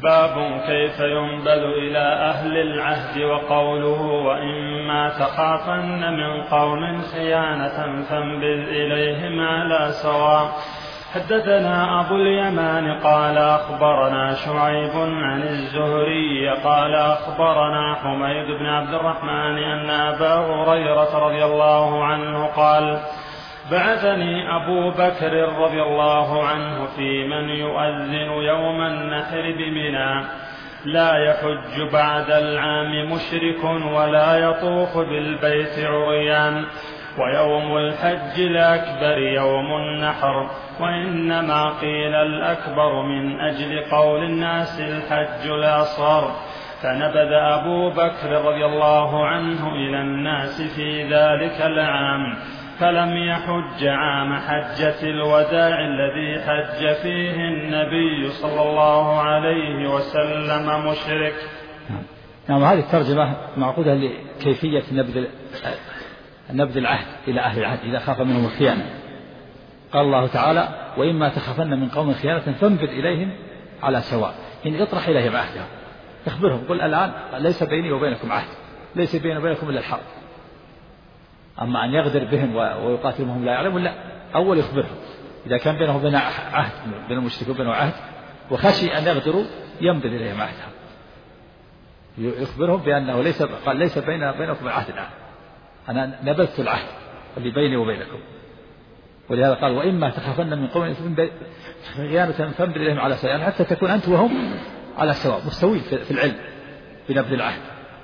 باب كيف ينبذ إلى أهل العهد، وقوله وإما تخافن من قوم خيانة فانبذ إليهم على سواء. حدثنا أبو اليمان قال أخبرنا شعيب عن الزهري قال أخبرنا حميد بن عبد الرحمن أن أبا هريرة رضي الله عنه قال بعثني أبو بكر رضي الله عنه في من يؤذن يوم النحر بمنى لا يحج بعد العام مشرك ولا يطوف بالبيت عريان، ويوم الحج الأكبر يوم النحر، وإنما قيل الأكبر من أجل قول الناس الحج الأصغر. فنبذ أبو بكر رضي الله عنه إلى الناس في ذلك العام، فلم يحج عام حجة الوداع الذي حج فيه النبي صلى الله عليه وسلم مشرك. نعم، هذه الترجمة معقودة لكيفية نبذ العهد إلى أهل العهد إذا خاف منهم الخيانة. قال الله تعالى وإما تخافن من قوم خيانة فانبذ إليهم على سواء، إن اطرح إليهم عهدهم، اخبرهم قل الآن ليس بيني وبينكم عهد، ليس بيني وبينكم إلا الحرب. أما أن يغدر بهم ويقاتلهم وهم لا يعلمون، لا، أول يخبرهم إذا كان بينهم وبين عهد، بين المشركين وبينه عهد وخشي أن يغدروا ينبذ إليهم عهدهم، يخبرهم بأنه ليس بينكم العهد الآن، أنا نبذت العهد اللي بيني وبينكم. ولهذا قال وإما تخافن من قوم خيانة فانبذ إليهم على سواء، يعني حتى تكون أنت وهم على سواء مستوين في العلم بنبذ العهد.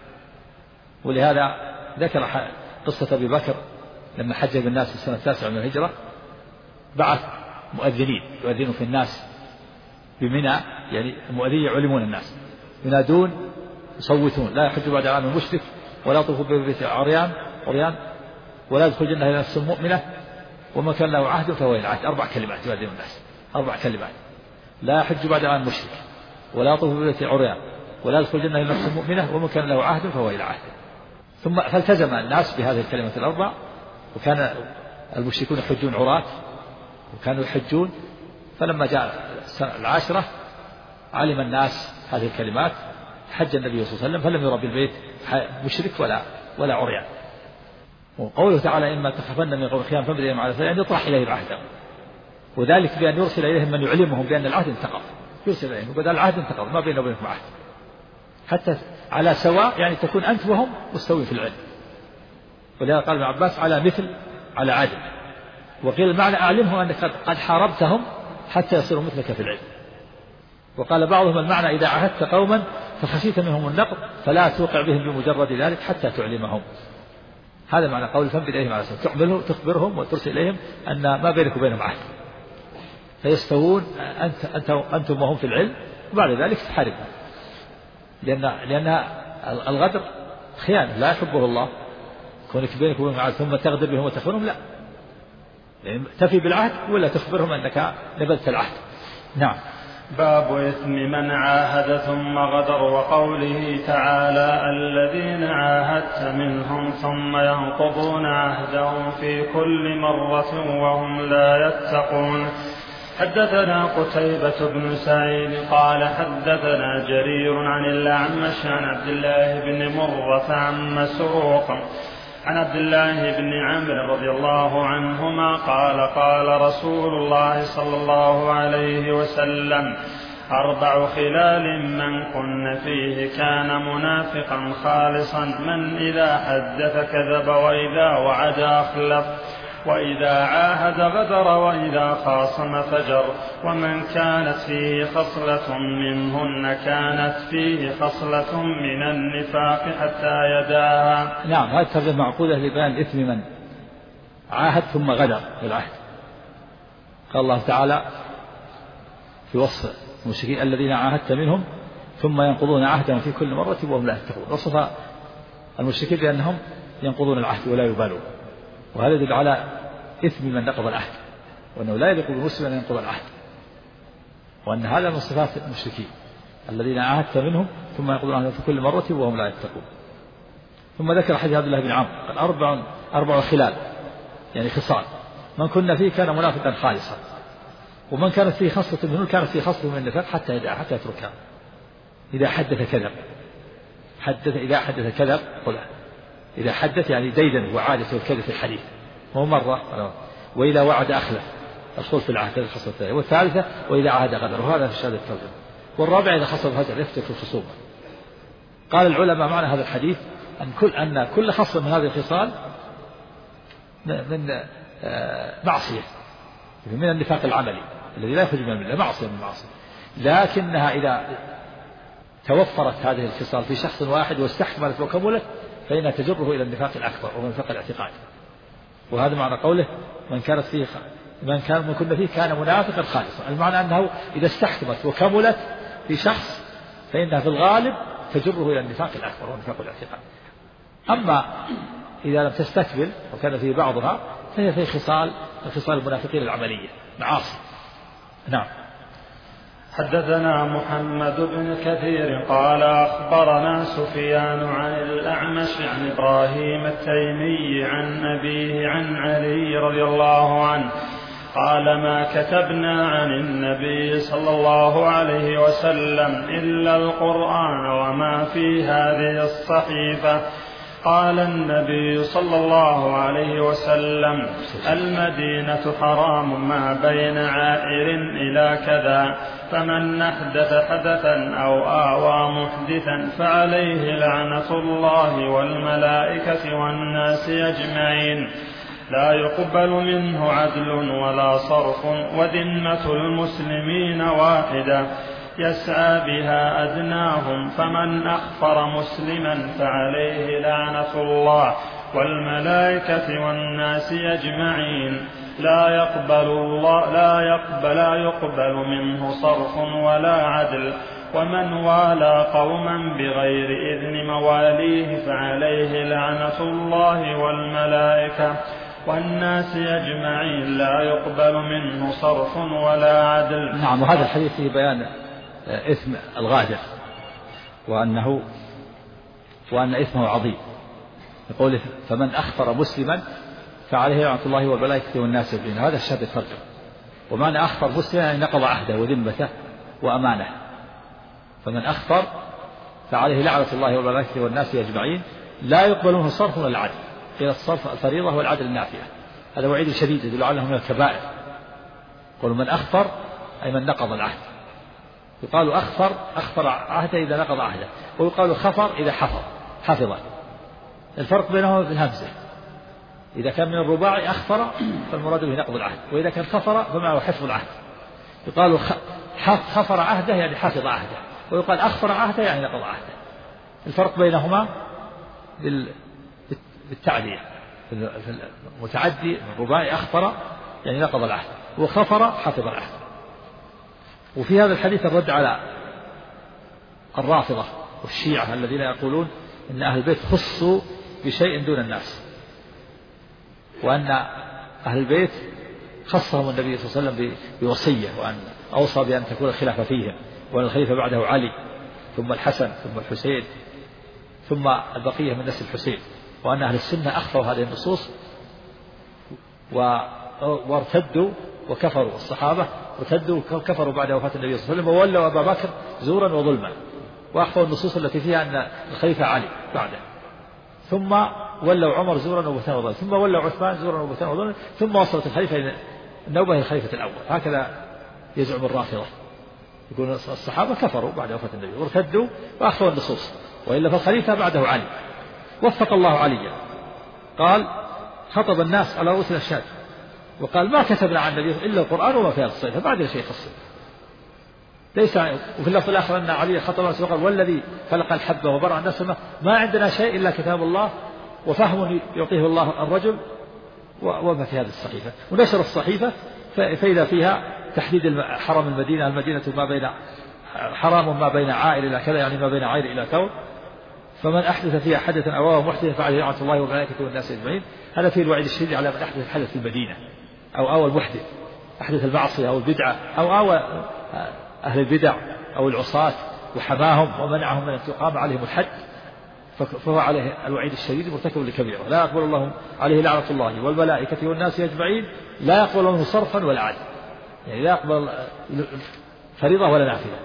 ولهذا ذكر قصة أبي بكر لما حج بالناس في السنة 9 من الهجرة، بعث مؤذنين يؤذنوا في الناس بمنى، يعني المؤذنين يعلمون الناس، ينادون يصوتون لا يحج بعد العام المشرك ولا يطوف بالبيت عريان ولا يدخل الجنة إلا نفس مؤمنة ومن كان له عهد فهو إلى العهد. 4 كلمات يؤذن الناس، 4 كلمات: لا يحج بعد العام المشرك ولا يطوف بالبيت عريان ولا يدخل الجنة إلا نفس مؤمنة ومن كان له عهد فهو إلى عهد. ثم فالتزم الناس بهذه الكلمة ال4، وكان المشركون يحجون عراة وكانوا يحجون. فلما جاء السنة 10 علم الناس هذه الكلمات، حج النبي صلى الله عليه وسلم فلم يرى بالبيت مشرك ولا عريان. وقوله تعالى إما تخافن من قوم خيانة فانبذ إليهم على سواء، أن يطرح إليهم عهدا، وذلك بأن يرسل إليهم من يعلمهم بأن العهد انتقض، يرسل إليهم وبدأ العهد انتقض ما بيننا وبينكم عهد، حتى على سواء يعني تكون أنت وهم مستوين في العلم. ولهذا قال ابن عباس على عدل. وقيل المعنى أعلمهم أنك قد حاربتهم حتى يصيروا مثلك في العلم. وقال بعضهم المعنى إذا عهدت قوما فخشيت منهم النقض فلا توقع بهم بمجرد ذلك حتى تعلمهم. هذا معنى قول فانبذ إليهم على سواء، تخبرهم وترسل إليهم أن ما بينك وبينهم عهد، فيستوون أنتم وهم في العلم، وبعد ذلك تحاربهم، لأن الغدر خيانة لا يحبه الله، كونك بينك وبينهم عهد ثم تغدر بهم وتخونهم، لا، يعني تفي بالعهد ولا تخبرهم أنك نبذت العهد. نعم. باب إثم من عاهد ثم غدر، وقوله تعالى الذين عاهدت منهم ثم ينقضون عهدهم في كل مرة وهم لا يتقون. حدثنا قتيبة بن سعيد قال حدثنا جرير عن الأعمش عن عبد الله بن مرة عن مسروق عن عبد الله بن عمرو رضي الله عنهما قال قال رسول الله صلى الله عليه وسلم 4 خلال من كن فيه كان منافقا خالصا: من إذا حدث كذب وإذا وعد أخلف وإذا عاهد غدر وإذا خاصم فجر. ومن كانت فيه خصلة منهن كانت فيه خصلة من النفاق حتى يداها. نعم، هذه الترجمة معقولة لبيان إثم من عاهد ثم غدر بالعهد. قال الله تعالى في وصف المشركين الذين عاهدت منهم ثم ينقضون عهدهم في كل مرة وهم لا يتقون. وصف المشركين بأنهم ينقضون العهد ولا يبالون، وهذا يدل على إثم من نقض العهد، وأنه لا يليق بالمسلم أن ينقض العهد، وأن هذا من صفات المشركين الذين عاهدت منهم ثم ينقضون عهدهم في كل مرة وهم لا يتقون. ثم ذكر حديث عبد الله بن عمرو قال 4 خلال، يعني خصال: من كنا فيه كان منافقا خالصا، ومن كانت فيه خصلة منه كانت فيه خصلة من النفاق حتى يدعها حتى يتركها. إذا حدث كذب، إذا حدث كذب، إذا حدث يعني ديدن وعادة الكذب في الحديث مو مرة. وإذا وعد أخلف، الخلف في العهد، هذه الخصلة الثانية. والثالثة وإذا عاهد غدر، وهذا في شهادة الترجمة. والرابع إذا حصل فجر يفتك في الخصومة. قال العلماء معنى هذا الحديث أن كل خصلة من هذه الخصال من معصية، من النفاق العملي الذي لا يخرج من الملة، معصية من المعاصي، لكنها إذا توفرت هذه الخصال في شخص واحد واستحكمت وكملت فإنها تجره إلى النفاق الأكبر ومن نفاق الاعتقاد. وهذا معنى قوله من كنا فيه كان منافقا خالصا. المعنى أنه إذا استحكمت وكملت في شخص فإنها في الغالب تجره إلى النفاق الأكبر ونفاق الاعتقاد. أما إذا لم تستكمل وكان فيه بعضها فهي في خصال المنافقين العملية، معاصي. نعم. حدثنا محمد بن كثير قال أخبرنا سفيان عن الأعمش عن إبراهيم التيمي عن أبيه عن علي رضي الله عنه قال ما كتبنا عن النبي صلى الله عليه وسلم إلا القرآن وما في هذه الصحيفة. قال النبي صلى الله عليه وسلم المدينة حرام ما بين عائر إلى كذا، فمن أحدث حدثا أو آوى محدثا فعليه لعنة الله والملائكة والناس أجمعين، لا يقبل منه عدل ولا صرف، وذمة المسلمين واحدة يسعى بها أدناهم، فمن أخفر مسلما فعليه لعنة الله والملائكة والناس أجمعين، لا يقبل منه صرف ولا عدل، ومن والى قوما بغير إذن مواليه فعليه لعنة الله والملائكة والناس أجمعين، لا يقبل منه صرف ولا عدل. نعم. وهذا الحديث فيه بيان إثم الغادر وأن إثمه عظيم. يقول فمن أخفر مسلما فعليه لعنة الله والملائكة والناس أجمعين، هذا الشهادة الترجمة. ومعنى أخفر مسلما يعني نقض عهده وذمته وأمانه. فمن أخفر فعليه لعنة الله والملائكة والناس أجمعين، لا يقبل منه صرف ولا عدل. قيل الصرف الفريضة والعدل النافية. هذا وعيد شديد يدل على أنه من الكبائر. قالوا من أخفر أي من نقض العهد. يقال أخفر عهده إذا نقض عهده، ويقال خفر إذا حفظ. الفرق بينهما في الهمزة. إذا كان من الرباعي أخفر فالمراد به نقض العهد، وإذا كان خفر فمعنى حفظ العهد. يقال خفر عهده يعني حفظ عهده، ويقال أخفر عهده يعني نقض عهده. الفرق بينهما بالتعدية. المتعدي الرباعي أخفر يعني نقض العهد، وخفر حفظ العهد. وفي هذا الحديث الرد على الرافضة والشيعة الذين يقولون إن أهل البيت خصوا بشيء دون الناس، وأن أهل البيت خصهم النبي صلى الله عليه وسلم بوصية، وأن أوصى بأن تكون الخلافة فيهم، وأن الخليفة بعده علي ثم الحسن ثم الحسين ثم البقية من نسل الحسين، وأن أهل السنة أخفوا هذه النصوص وارتدوا وكفروا. الصحابة ارتدوا وكفروا بعد وفاة النبي صلى الله عليه وسلم، وولوا أبا بكر زورا وظلما، وأخفوا النصوص التي فيها أن الخليفة علي بعده، ثم ولوا عمر زورا وبهتانا وظلما، ثم ولوا عثمان زورا وبهتانا وظلما، ثم وصلت الخليفة النوبة هي الخليفة الأول. هكذا يزعم الرافضة، يقول الصحابة كفروا بعد وفاة النبي وارتدوا وأخفوا النصوص، وإلا فالخليفة بعده علي. وفق الله عليا، قال خطب الناس على رؤوس الأشهاد وقال ما كتبنا عن النبي إلا القرآن وما فيه الصيف، فبعد شيء خصه ليس. وفي اللفظ الآخر أن علي خطب الناس وقال والذي خلق الحب وبرع الناس ما عندنا شيء إلا كتاب الله وفهم يعطيه الله الرجل وما في هذه الصحيفة. ونشر الصحيفة فإذا فيها تحديد حرم المدينة ما بين حرام ما بين عائل إلى كذا، يعني ما بين عائل إلى ثور، فمن أحدث فيها حدثا أو آوى محدثا فعليه لعنة الله والملائكة والناس أجمعين. هذا فيه الوعيد الشديد على من أحدث الحدث في المدينة، أو آوى المحدث أحدث المعصية أو البدعة، أو آوى أهل البدع أو العصاة وحماهم ومنعهم من أن تقام عليهم الحد، فهو عليه الوعيد الشديد مرتكب لكبيرة، لا يقبل الله عليه لعنة الله والملائكة والناس أجمعين، لا يقبل منه صرفا ولا عدل، يعني لا يقبل فريضة ولا نافلة.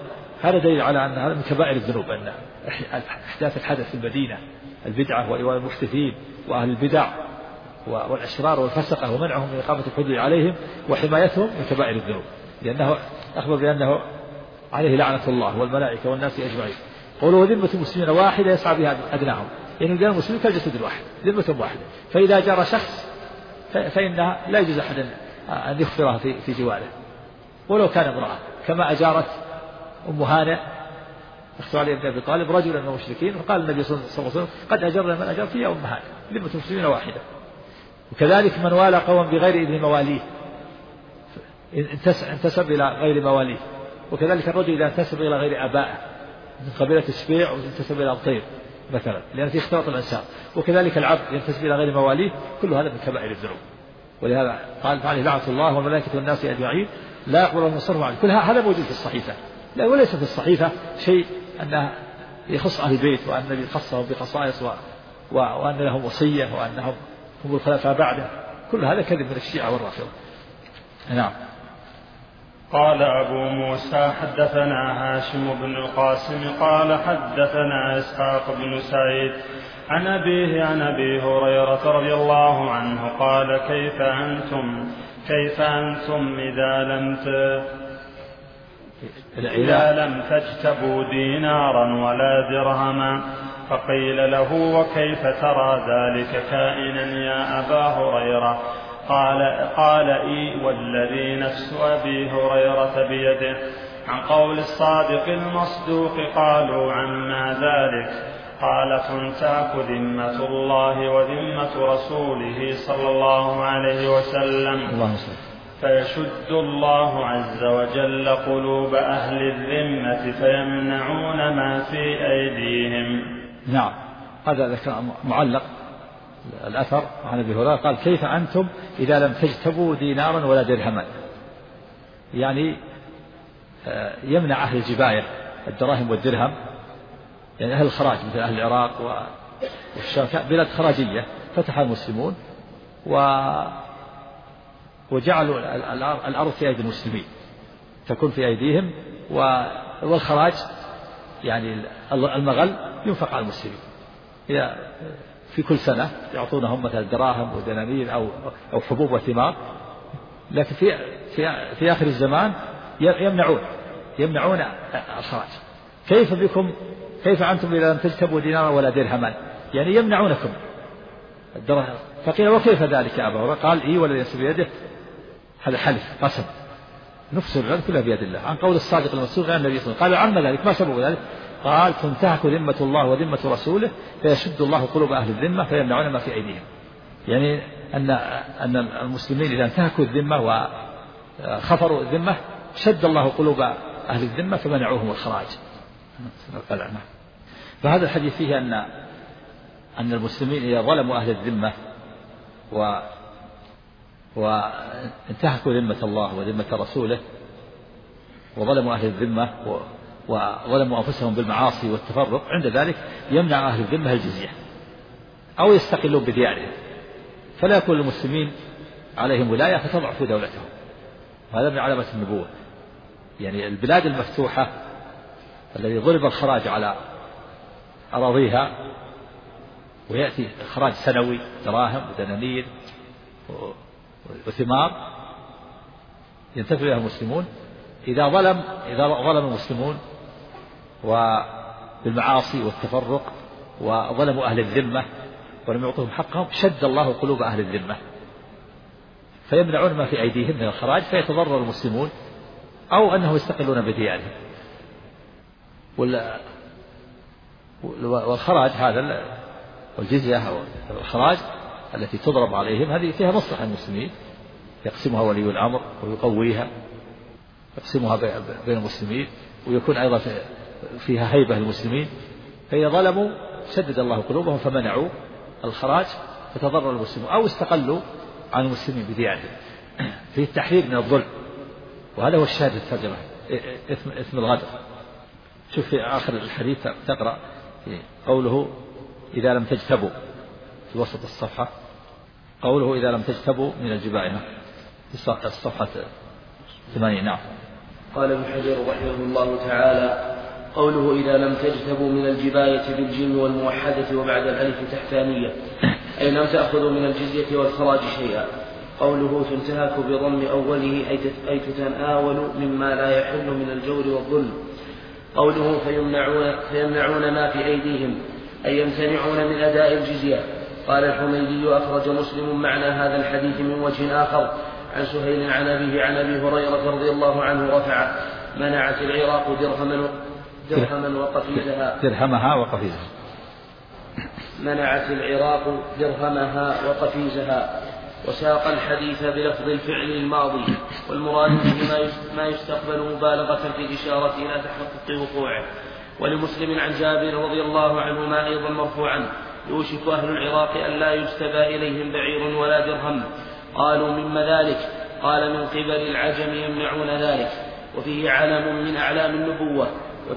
هذا دليل على أن هذا من كبائر الذنوب، أن إحداث الحدث في المدينة البدعة والمحدثين وأهل البدع والأشرار والفسقة ومنعهم من إقامة الحدود عليهم وحمايتهم من كبائر الذنوب، لأنه أخبر بأنه عليه لعنة الله والملائكة والناس أجمعين. قوله ذمة المسلمين واحدة يسعى بها أدناهم، يعني ذمة المسلمين كالجسد الواحد، ذمة واحدة، فإذا جار شخص فإنها لا يجوز أحد أن يخفرها في جواره ولو كان امرأة، كما أجارت أم هانئ أخت علي بن أبي طالب رجلا من المشركين، فقال النبي صلى الله عليه وسلم قد أجرنا من أجر فيها أم هانئ، ذمة المسلمين واحدة. وكذلك من والى قوما بغير إذن مواليه انتسب إلى غير مواليه، وكذلك الرجل إذا انتسب إلى غير آبائه من قبيلة السبيع وانتسب إلى الطير مثلا، لأن فيه اختلاط الأنساب، وكذلك العبد ينتسب إلى غير مواليه، كل هذا من كبائر الذنوب. ولهذا قال عليه لعنة الله والملائكة والناس أجمعين لا يقبل من صرف عنه. كل هذا موجود في الصحيفة، لا وليس في الصحيفة شيء أنه يخص أهل البيت وأن النبي خصهم بخصائص وأن لهم وصية وأنهم هم الخلفاء بعده، كل هذا كذب من الشيعة والرافضة. نعم. قال أبو موسى حدثنا هاشم بن القاسم قال حدثنا إسحاق بن سعيد عن أبيه عن أبي هريرة رضي الله عنه قال كيف أنتم إذا لم تجتبوا دينارا ولا درهما. فقيل له وكيف ترى ذلك كائنا يا أبا هريرة؟ قال والذي نفس أبي هريرة بيده عن قول الصادق المصدوق. قالوا عما ذلك؟ قال تنتهك ذمة الله وذمة رسوله صلى الله عليه وسلم، فيشد الله عز وجل قلوب أهل الذمة فيمنعون ما في أيديهم. نعم. هذا ذكر معلق الأثر عن أبي هريرة قال كيف أنتم إذا لم تجتبوا دينارا ولا درهما، يعني يمنع أهل الجباية الدراهم والدرهم، يعني أهل الخراج مثل أهل العراق والشام بلاد خراجية فتح المسلمون وجعلوا الأرض في أيدي المسلمين تكون في أيديهم، والخراج يعني المغل ينفق على المسلمين في كل سنة يعطونهم مثلا دراهم ودنانير أو حبوب وثمار، لكن في آخر الزمان يمنعون الخراج. كيف بكم؟ كيف أنتم إذا لم تجتبوا دينارا ولا درهما؟ يعني يمنعونكم الدراهم. فقيل وكيف ذلك يا أبا هريرة؟ قال والذي نفسي بيده، هذا حلف قسم، نفس العلم كلها بيد الله، عن قول الصادق المصدوق عن النبي صلى الله عليه وسلم. قال عما ذلك؟ ما سبب ذلك؟ قال تنتهك ذمة الله وذمة رسوله فيشد الله قلوب أهل الذمة فيمنعون ما في أيديهم، يعني أن المسلمين إذا انتهكوا الذمة وخفروا الذمة شد الله قلوب أهل الذمة فمنعوهم الخراج. فهذا الحديث فيه أن المسلمين إذا ظلموا أهل الذمة وانتهكوا ذمة الله وذمة رسوله وظلموا أهل الذمة وظلموا أنفسهم بالمعاصي والتفرق، عند ذلك يمنع أهل الذمة الجزية أو يستقلون بديارهم، فلا يكون المسلمين عليهم ولاية فتضعف دولتهم. وهذا من علامة النبوة، يعني البلاد المفتوحة الذي ضرب الخراج على أراضيها ويأتي خراج سنوي دراهم ودنانير وثمار ينتفع بها المسلمون، إذا ظلم المسلمون وبالمعاصي والتفرق وظلموا أهل الذمة ولم يعطوهم حقهم شد الله قلوب أهل الذمة فيمنعون ما في أيديهم من الخراج فيتضرر المسلمون أو أنهم يستقلون بديارهم. والخراج هذا والجزية والخراج التي تضرب عليهم هذه فيها مصلحة المسلمين، يقسمها ولي الأمر ويقويها، يقسمها بين المسلمين، ويكون أيضا فيها هيبة للمسلمين. فإذا ظلموا شدد الله قلوبهم فمنعوا الخراج فتضرر المسلمون أو استقلوا عن المسلمين بديارهم. فيه التحذير من الظلم، وهذا هو الشاهد في الترجمة، إثم الغدر. شوف في آخر الحديث تقرأ قوله إذا لم تجتبوا في وسط الصفحة، قوله إذا لم تجتبوا من الجبائن في الصفحة 80. نعم. قال ابن حجر رحمه الله تعالى قوله إذا لم تجتبوا من الجباية بالجيم والموحدة وبعد الألف تحتانية أي لم تأخذوا من الجزية والخراج شيئا. قوله تنتهك بضم أوله أي تتناول مما لا يحل من الجور والظلم. قوله فيمنعون ما في أيديهم أي يمتنعون من أداء الجزية. قال الحميدي أخرج مسلم معنى هذا الحديث من وجه آخر عن سهيل عن أبيه عن أبي هريرة رضي الله عنه رفع منعت العراق درهما وقفيزها منعت العراق درهمها وقفيزها. وساق الحديث بلفظ الفعل الماضي والمراد به ما يستقبل مبالغة في الإشارة إلى تحقق وقوعه. ولمسلم عن جابر رضي الله عنهما أيضا مرفوعا يوشك أهل العراق أن لا يجتبى إليهم بعير ولا درهم. قالوا مما ذلك؟ قال من قبل العجم يمنعون ذلك. وفيه علم من أعلام النبوة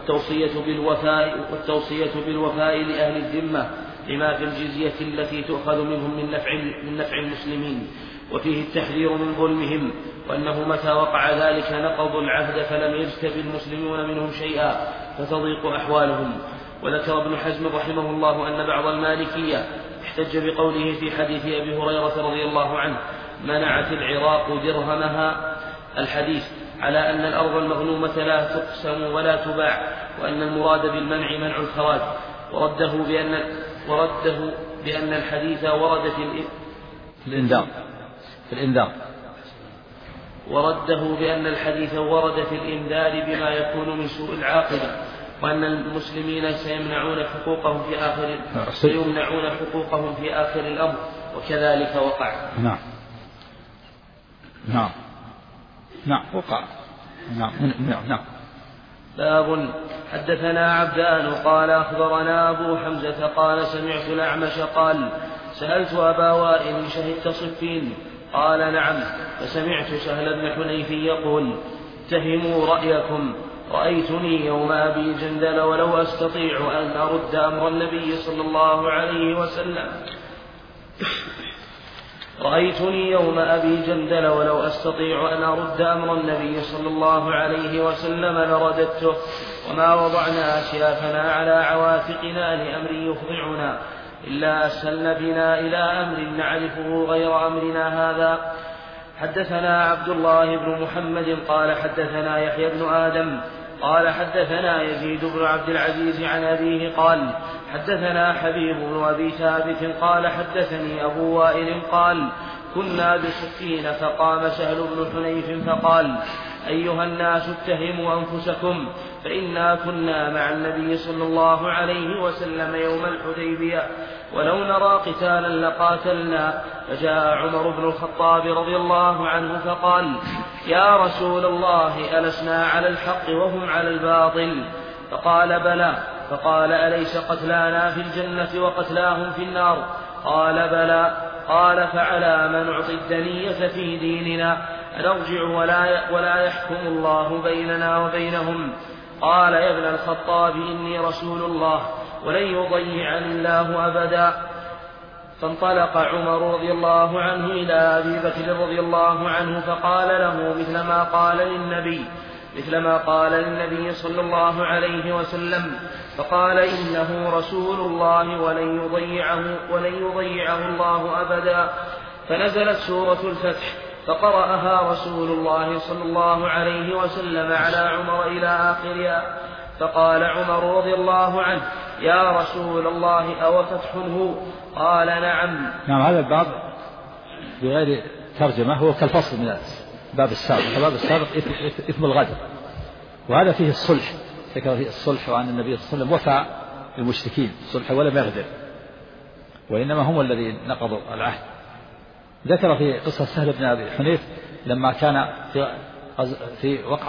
والتوصية بالوفاء لأهل الذمة لما في الجزية التي تؤخذ منهم من نفع المسلمين. وفيه التحذير من ظلمهم وأنه متى وقع ذلك نقضوا العهد فلم يجتب المسلمون منهم شيئا فتضيق أحوالهم. وذكر ابن حزم رحمه الله أن بعض المالكية احتج بقوله في حديث أبي هريرة رضي الله عنه منعت العراق درهمها الحديث على أن الأرض المغنومة لا تقسم ولا تباع وأن المراد بالمنع منع الخراج. ورده بأن الحديث ورد في الإنذار ورده بأن الحديث ورد في الإنذار بما يكون من سوء العاقبة وأن المسلمين سيمنعون حقوقهم في آخر الأمر وكذلك وقع. وقع. باب حدثنا عبدان قال أخبرنا أبو حمزة قال سمعت الأعمش قال سألت أبا وائل شهدت صفين؟ قال نعم. فسمعت سهل بن حنيف يقول اتهموا رأيكم. رأيتني يوم أبي جندل ولو أستطيع أن أرد أمر النبي صلى الله عليه وسلم رأيتني يوم أبي جندل ولو أستطيع أن أرد أمر النبي صلى الله عليه وسلم لرددته وما وضعنا أسيافنا على عواتقنا لأمر يخضعنا إلا أسهلن بنا إلى أمر نعرفه غير أمرنا هذا. حدثنا عبد الله بن محمد قال حدثنا يحيى بن آدم قال حدثنا يزيد بن عبد العزيز عن أبيه قال حدثنا حبيب بن أبي ثابت قال حدثني أبو وائل قال كنا بسكين فقام سهل بن حنيف فقال أيها الناس اتهموا أنفسكم فإنا كنا مع النبي صلى الله عليه وسلم يوم الحديبية ولو نرى قتالا لقاتلنا. فجاء عمر بن الخطاب رضي الله عنه فقال يا رسول الله ألسنا على الحق وهم على الباطل؟ فقال بلى. فقال أليس قتلانا في الجنة وقتلاهم في النار؟ قال بلى. قال فعلى ما نعطي الدنية في ديننا نرجع ولا يحكم الله بيننا وبينهم؟ قال يا ابن الخطاب إني رسول الله ولن يضيعني الله أبدا. فانطلق عمر رضي الله عنه إلى أبي بكر رضي الله عنه فقال له مثل ما قال للنبي صلى الله عليه وسلم فقال إنه رسول الله ولن يضيعه الله أبدا. فنزلت سورة الفتح فقرأها رسول الله صلى الله عليه وسلم على عمر إلى آخرها. فقال عمر رضي الله عنه يا رسول الله أو فتح هو؟ قال نعم. هذا الباب بغير ترجمة هو كالفصل من الباب السابق. الباب السابق إثم الغدر وهذا فيه الصلح، ذكر فيه الصلح وأن النبي صلى الله عليه وسلم وفى المشركين الصلح ولم يغدر وإنما هم الذين نقضوا العهد. ذكر في قصة سهل بن أبي حنيف لما كان في وقع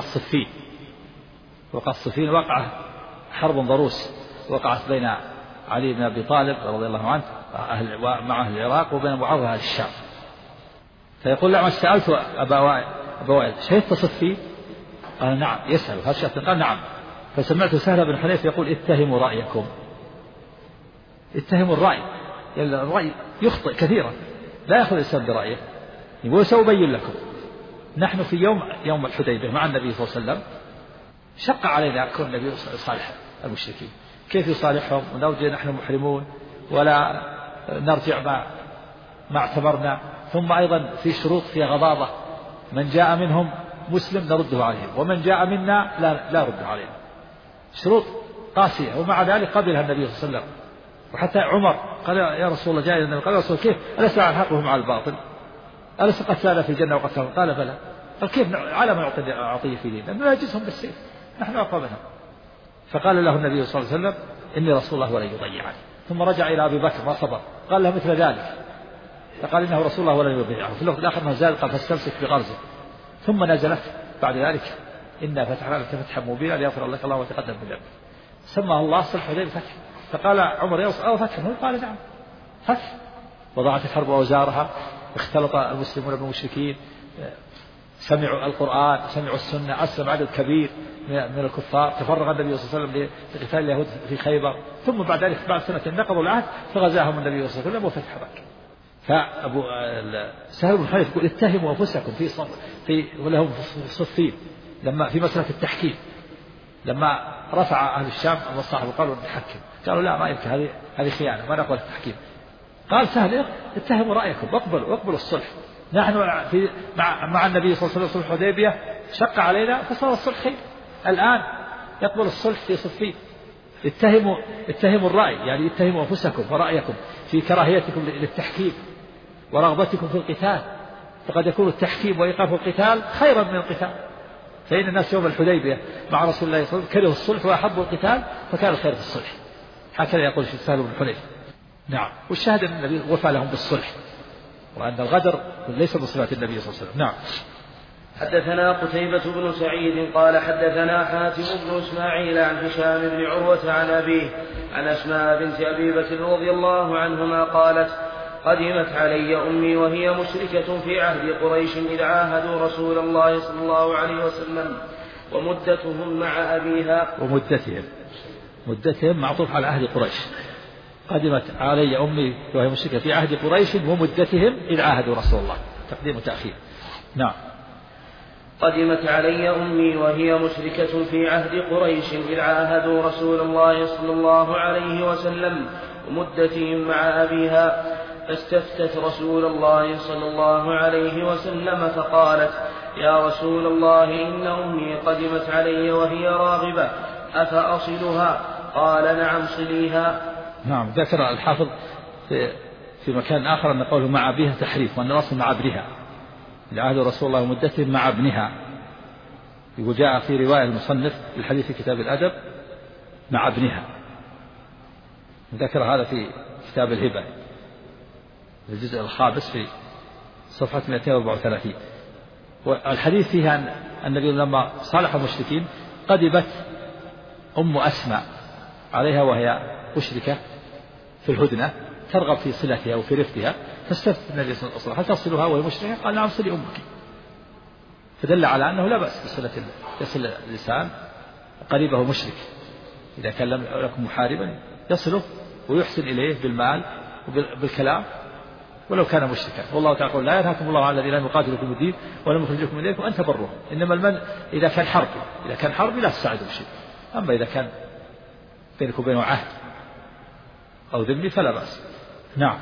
الصفين وقع حرب ضروس وقعت بين علي بن أبي طالب رضي الله عنه مع أهل العراق وبين معاوية أهل الشام. فيقول لعمش سألت أبا وائل شهدت صفين؟ قال نعم. يسأل هل شهدت؟ قال نعم. فسمعت سهل بن حنيف يقول اتهموا رأيكم. اتهموا الرأي، الرأي يخطئ كثيرا لا يأخذ الإنسان برأيه. يقول سأبين لكم نحن في يوم الحديبية مع النبي صلى الله عليه وسلم شق علينا كون النبي يصالح المشركين، كيف يصالحهم ونرجع نحن محرمون ولا نرجع ما اعتبرنا. ثم أيضا في شروط فيها غضاضة، من جاء منهم مسلم نرده عليهم ومن جاء منا لا رده عليهم، شروط قاسية. ومع ذلك قبلها النبي صلى الله عليه وسلم. وحتى عمر قال يا رسول الله، جاء النبي قال يا رسول الله كيف أليس على الحق وهم على الباطل؟ أليس قتلنا في الجنة وقتلهم؟ قال بلى. قال كيف على ما أعطيه في دين؟ لأنه يجزهم بالسيف، نحن أقوى منهم. فقال له النبي صلى الله عليه وسلم إني رسول الله ولن يضيعني. ثم رجع إلى أبي بكر ما صبر، قال له مثل ذلك، فقال إنه رسول الله ولن يضيعه. في الوقت الآخر ما زال قال فاستمسك بغرزه. ثم نزلت بعد ذلك إنا فتحنا لك فتحا مبينا ليغفر لك الله وتقدم من ذنبك. سماه الله صلح الحديبية فتح. فقال عمر يا رسول الله فتح؟ قال نعم فتح. وضعت الحرب أوزارها، اختلط المسلمون بالمشركين، سمعوا القرآن، سمعوا السنة، أسلم عدد كبير من الكفار، تفرغ النبي صلى الله عليه وسلم لقتال اليهود في خيبر. ثم بعد ذلك بعد سنة نقضوا العهد فغزاهم النبي صلى الله عليه وسلم وفتح مكة. فأبو سهل بن حنيفة يقول اتهموا أنفسكم في ولهم في صفين لما في مسألة التحكيم، لما رفع أهل الشام المصاحف وقالوا نحكم، قالوا لا ما يمكن، هذه خيانة ما نقبل التحكيم. قال سهل اتهموا رأيكم واقبلوا الصلح. نحن مع النبي صلى الله عليه وسلم صلح الحديبية شق علينا فصار الصلح خير. الآن يقبل الصلح في صفين، اتهموا الرأي، يعني اتهموا أنفسكم ورأيكم في كراهيتكم للتحكيم ورغبتكم في القتال، فقد يكون التحكيم وإيقاف القتال خيرا من القتال. فإن الناس يوم الحديبية مع رسول الله صلى الله عليه وسلم كرهوا الصلح وأحبوا القتال، فكان الخير في الصلح. هكذا يقول سهل بن حنيفة. نعم. والشاهد أن النبي وفى لهم بالصلح، وأن الغدر ليس بصفات النبي صلى الله عليه وسلم. نعم. حدثنا قتيبة بن سعيد قال حدثنا حاتم بن إسماعيل عن هشام بن عروة عن أبيه عن أسماء بنت أبي بكر رضي الله عنهما قالت قدمت علي أمي وهي مشركة في عهد قريش إذ عاهدوا رسول الله صلى الله عليه وسلم ومدتهم مع أبيها. مدتهم معطوف على عهد قريش. قدمت علي أمي وهي مشركة في عهد قريش ومدتهم إذ عاهدوا رسول الله، تقديم وتأخير. نعم. قدمت علي أمي وهي مشركة في عهد قريش إذ عاهدوا رسول الله صلى الله عليه وسلم ومدتهم مع أبيها، فاستفتت رسول الله صلى الله عليه وسلم فقالت يا رسول الله إن أمي قدمت علي وهي راغبة أفأصلها؟ قال نعم صليها. نعم. ذكر الحافظ في مكان آخر أن قوله مع أبيها تحريف، وأن الأصل مع ابنها، لعهد رسول الله ومدتهم مع ابنها. يقول جاء في رواية المصنف الحديث في كتاب الأدب مع ابنها، ذكر هذا في كتاب الهبة الجزء الخامس في صفحة 234. والحديث فيها أن النبي لما صالح المشركين قدمت أم أسماء عليها وهي مشركة في الهدنة ترغب في صلتها وفي رفقها، فاستفتت النبي صلى الله عليه وسلم هل تصلها وهي مشركة؟ قال نعم صلي أمك. فدل على أنه لا بأس بصلة يصل الإنسان قريبه مشرك إذا كان لم يكن محاربا يصله ويحسن إليه بالمال وبالكلام ولو كان مشركا. والله تعالى يقول لا ينهاكم الله عن الذين لم يقاتلوكم الدين ولم يخرجوكم من دينكم أن تبروهم، إنما إذا كان حرب لا تساعدوا بشيء، أما إذا كان بينك وبينه عهد أو ذمي فلا بأس. نعم.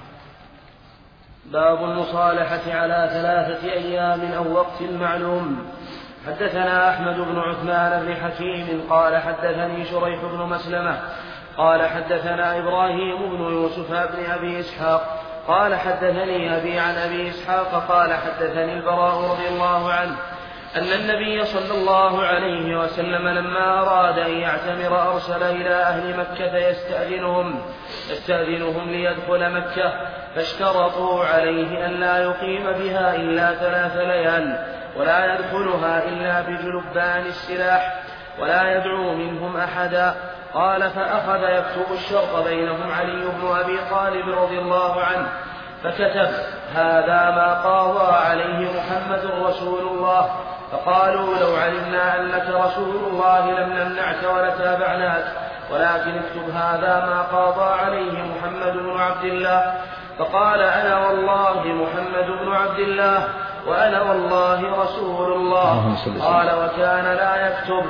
باب المصالحة على 3 أيام أو وقت معلوم. حدثنا أحمد بن عثمان بن حكيم قال حدثني شريح بن مسلمة قال حدثنا إبراهيم بن يوسف بن أبي إسحاق قال حدثني أبي عن أبي إسحاق قال حدثني البراء رضي الله عنه أن النبي صلى الله عليه وسلم لما أراد أن يعتمر أرسل إلى أهل مكة يستأذنهم ليدخل مكة، فاشترطوا عليه أن لا يقيم بها إلا 3 ليال ولا يدخلها إلا بجلبان السلاح ولا يدعو منهم أحدا. قال فأخذ يكتب الشرط بينهم علي بن أبي طالب رضي الله عنه، فكتب هذا ما قاضى عليه محمد رسول الله. فقالوا لو علمنا أنك رسول الله لم نمنعك ولتابعناك، ولكن اكتب هذا ما قاضى عليه محمد بن عبد الله. فقال أنا والله محمد بن عبد الله وأنا والله رسول الله. قال وكان لا يكتب.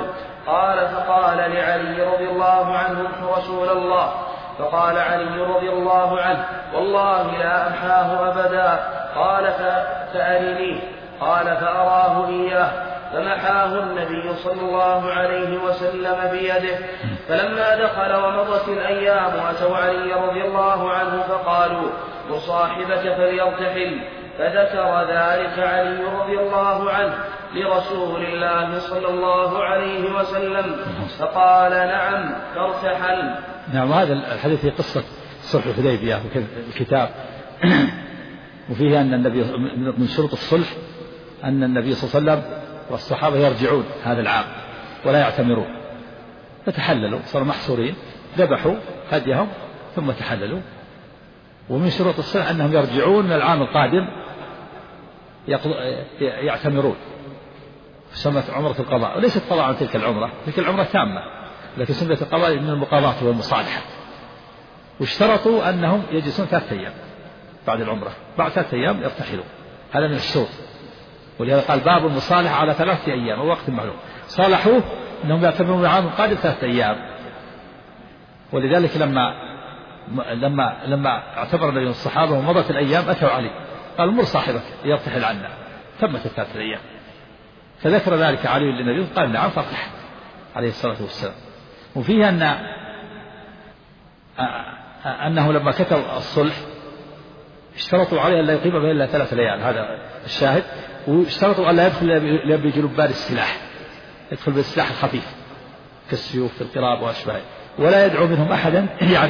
قال فقال لعلي رضي الله عنه رسول الله، فقال علي رضي الله عنه والله لا أمحاه أبدا. قال فأرني. قال فأراه إياه فمحاه النبي صلى الله عليه وسلم بيده. فلما دخل ومضت الأيام أتوا علي رضي الله عنه فقالوا وصاحبك فليرتحل، فذكر ذلك علي رضي الله عنه لرسول الله صلى الله عليه وسلم فقال نعم فارتحل. نعم. هذا الحديث في قصة صلح الحديبية الكتاب وفيه أن النبي من شروط الصلح أن النبي صلى الله عليه وسلم والصحابة يرجعون هذا العام ولا يعتمرون، فتحللوا صاروا محصورين، ذبحوا هديهم ثم تحللوا. ومن شروط الصلح أنهم يرجعون من العام القادم يعتمرون، سمت عمرة القضاء، وليست قضاء عن تلك العمرة، تلك العمرة تامة، لكن سمت القضاء من المقاضاة والمصالحة. واشترطوا أنهم يجلسون 3 أيام بعد العمرة، بعد 3 أيام يرتحلون، هذا من الشروط. ولهذا قال باب المصالحة على 3 أيام ووقت معلوم، صالحوه أنهم يعتمرون العام القادم 3 أيام. ولذلك لما اعتبر النبي الصحابة ومضت الأيام أتوا علي قال مر صاحبك يرتحل عنا، تمت 3 أيام. فذكر ذلك علي للنبي قال نعم فارتحل عليه الصلاة والسلام. وفيه أنه لما كتب الصلح اشترطوا عليه أن لا يقيم بين إلا 3 ليال، هذا الشاهد. واشترطوا أن لا يدخل إلا بجلبان السلاح، يدخل بالسلاح الخفيف كالسيوف القراب وأشباهه، ولا يدعو منهم أحدا،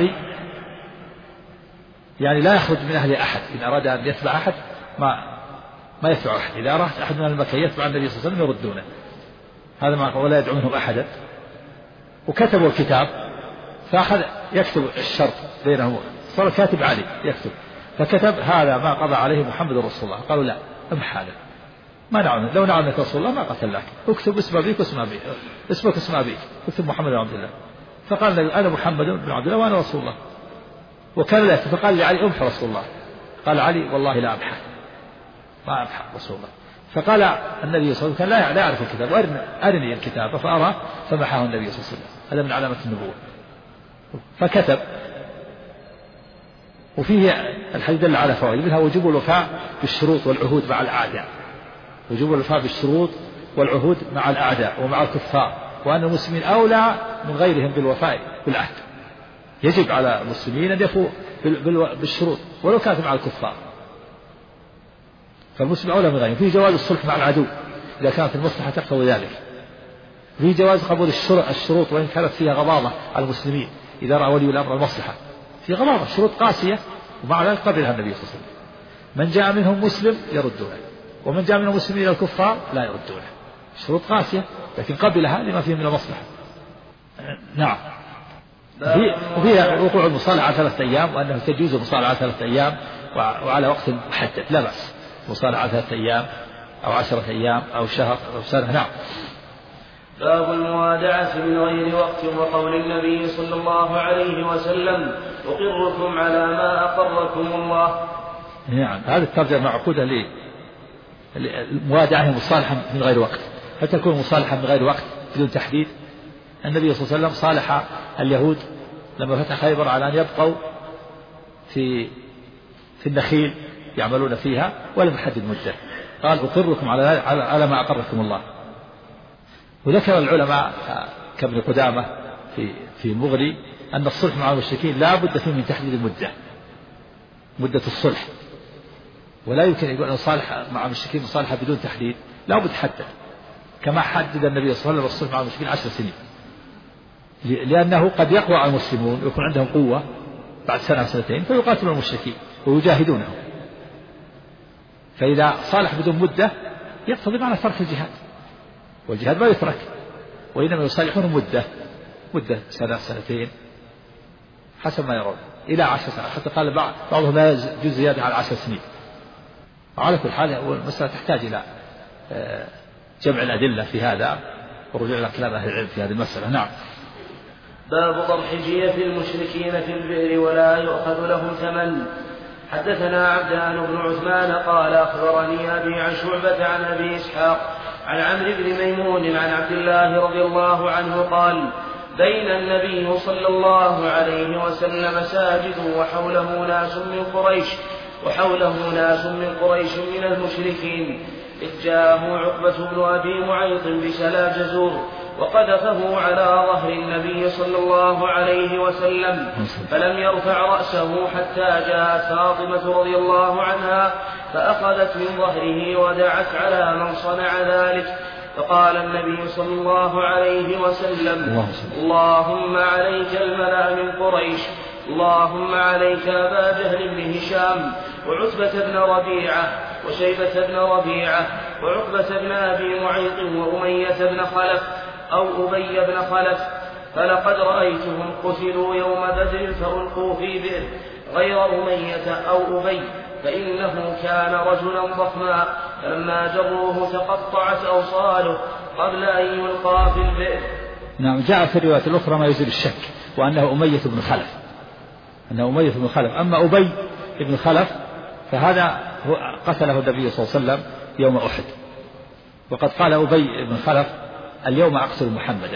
يعني لا يخرج من أهل أحد. إن أراد أن يتبع أحد ما يتبع أحد، إذا أراد أحد من المكة يتبع النبي صلى الله عليه وسلم يردونه، هذا ما ولا يدعو منهم أحدا. وكتبوا الكتاب فأخذ يكتب الشرط بينهم، صار كاتب علي يكتب، فكتب هذا ما قضى عليه محمد رسول الله. قالوا لا امح هذا، ما نعلم، لو نعلم رسول الله ما قتلناك، اكتب اسم أبيك واسم أبيك، اسمك اسم أبيك، اكتب محمد بن عبد الله. فقال أنا محمد بن عبد الله وأنا رسول الله، وكان لا. فقال لعلي امح رسول الله، قال علي والله لا امحى، ما امحى رسول الله. فقال النبي صلى الله عليه وسلم كان لا يعرف الكتاب، أرني الكتاب، فأراه فمحاه النبي صلى الله عليه وسلم، هذا من علامة النبوة. فكتب. وفيه الحديث دل على فوائد، منها وجوب الوفاء بالشروط والعهود مع الأعداء، وجوب الوفاء بالشروط والعهود مع الأعداء ومع الكفار، وأن المسلمين أولى من غيرهم بالوفاء بالعهد. يجب على المسلمين أن يفوا بالشروط ولو كانت مع الكفار، فالمسلم أولى من غيرهم. فيه جواز الصلح مع العدو إذا كانت المصلحة تقتضي ذلك. فيه جواز قبول الشروط وإن كانت فيها غضاضة على المسلمين، إذا رأى ولي الأمر المصلحة في غضاضة، شروط قاسية ومع ذلك قبلها النبي صلى الله عليه وسلم. من جاء منهم مسلم يردونه، ومن جاء منهم مسلمين إلى الكفار لا يردونه، شروط قاسية لكن قبلها لما فيه من المصلحة. نعم. وفيها وقوع المصالحة على 3 أيام، وأنه تجوز المصالحة على 3 أيام وعلى وقت محدد، لا بأس مصالحة على 3 أيام أو 10 أيام أو شهر أو سنة. نعم. باب الموادعة من غير وقت، وقول النبي صلى الله عليه وسلم أقركم على ما أقركم الله. نعم. هذه الترجمة معقودة الموادعة هي مصالحة من غير وقت، حتى تكون مصالحة من غير وقت بدون تحديد. النبي صلى الله عليه وسلم صالح اليهود لما فتح خيبر على أن يبقوا في النخيل يعملون فيها ولم يحدد مدة، قال أقركم على ما أقركم الله. وذكر العلماء كابن قدامة في المغني أن الصلح مع المشركين لا بد فيه من تحديد مدة الصلح، ولا يمكن يقول أن صالح مع المشركين مصالحة بدون تحديد، لا بد حدد، كما حدد النبي صلى الله عليه وسلم الصلح مع المشركين 10 سنين، لأنه قد يقوى على المسلمون ويكون عندهم قوة بعد 1 أو 2 فيقاتلون المشركين ويجاهدونهم، فإذا صالح بدون مدة يقتضي معنى ترك الجهاد، والجهاد ما يترك، وإنما يصالحون مدة 1 2 سنين حسب ما يرون إلى 10 سنوات، حتى قال بعضهم لا يجوز زيادة على 10 سنين. وعلى كل حال المسألة تحتاج إلى جمع الأدلة في هذا ورجوع إلى كلام أهل العلم في هذه المسألة. نعم. باب ضرح جية المشركين في البئر ولا يؤخذ لهم ثمن. حدثنا عبدان بن عثمان قال أخبرني أبي عن شعبة عن أبي إسحاق عن عمرو بن ميمون عن عبد الله رضي الله عنه قال بين النبي صلى الله عليه وسلم ساجد وحوله ناس من قريش من المشركين إذ جاءه عقبة بن أبي معيط بسلا جزور وقذفه على ظهر النبي صلى الله عليه وسلم فلم يرفع رأسه حتى جاءت فاطمة رضي الله عنها فأخذت من ظهره ودعت على من صنع ذلك فقال النبي صلى الله عليه وسلم اللهم عليك الملأ من قريش اللهم عليك أبا جهل بن هشام وعتبة بن ربيعة وشيبة بن ربيعة وعقبة بن أبي معيط وأمية بن خلف أو أبي بن خلف فلقد رأيتهم قتلوا يوم بدر فألقوا في بئر غير أمية أو أبي فإنه كان رجلا ضخما فلما جروه تقطعت أوصاله قبل أن يلقى في البئر. نعم جاء في الرواية الأخرى ما يزيل الشك وأنه أمية بن خلف أما أبي بن خلف فهذا قتله النبي صلى الله عليه وسلم يوم أحد وقد قال أبي بن خلف اليوم أقتل محمدا